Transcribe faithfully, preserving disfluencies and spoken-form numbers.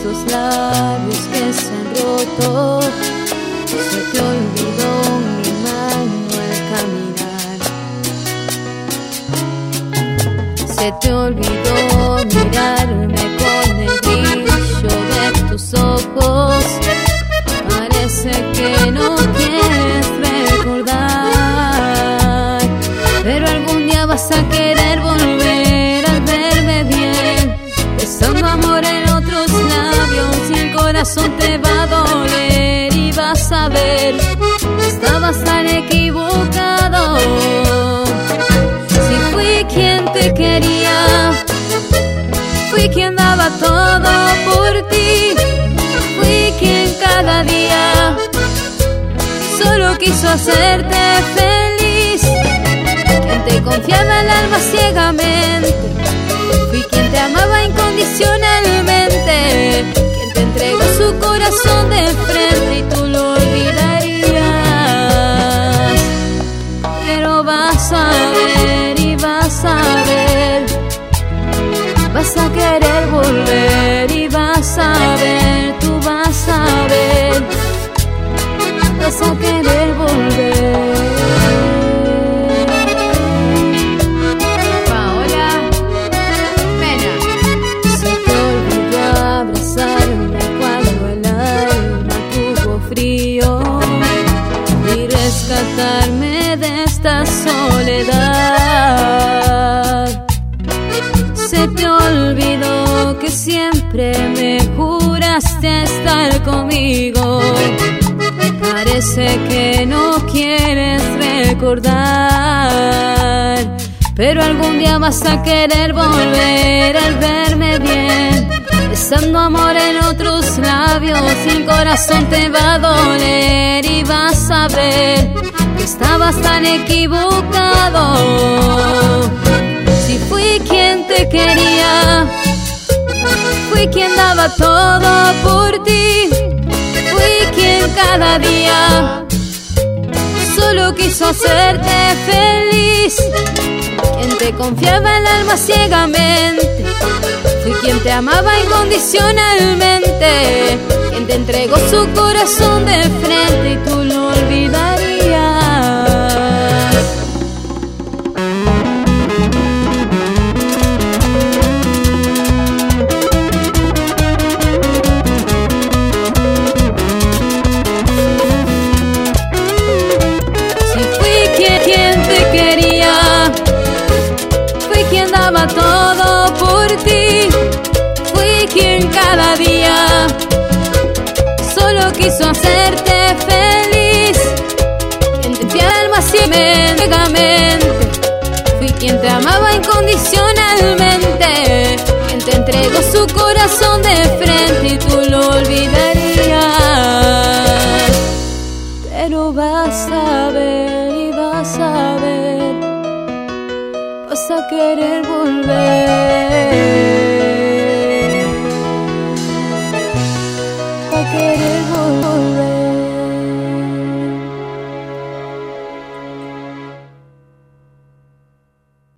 esos labios que se han roto. Se te olvidó mi mano al caminar. Se te olvidó mirarme con el brillo de tus ojos. Parece que no quieres recordar, pero algún día vas a querer volver a verme bien, besando amor en otros labios, y el corazón te va a doler y vas a ver que estabas tan equivocado. Si fui quien te quería, fui quien daba todo por ti, fui quien cada día solo quiso hacerte feliz, quien te confiaba el alma ciegamente, fui quien te amaba incondicionalmente, quien te entregó su corazón de frente y tú lo olvidarías. Pero vas a ver y vas a ver, vas a querer volver y vas a ver, tú vas a ver, vas a querer volver. Paola Mena. Se te olvidó abrazarme cuando el alma tuvo frío y rescatarme de esta soledad. Se te olvidó que siempre me juraste estar conmigo. Parece que no quieres recordar, pero algún día vas a querer volver al verme bien, besando amor en otros labios, y el corazón te va a doler y vas a ver que estabas tan equivocado. Si fui quien te quería, fui quien daba todo por ti, fui quien cada día solo quiso hacerte feliz, quien te confiaba el alma ciegamente, fui quien te amaba incondicionalmente, quien te entregó su corazón de frente y tú lo olvidarías. Todo por ti, fui quien cada día solo quiso hacerte feliz, quien te dio alma ciegamente, fui quien te amaba incondicionalmente, quien te entregó su corazón de frente y tú lo olvidarías. Pero vas a ver y vas a ver, vas a querer volver.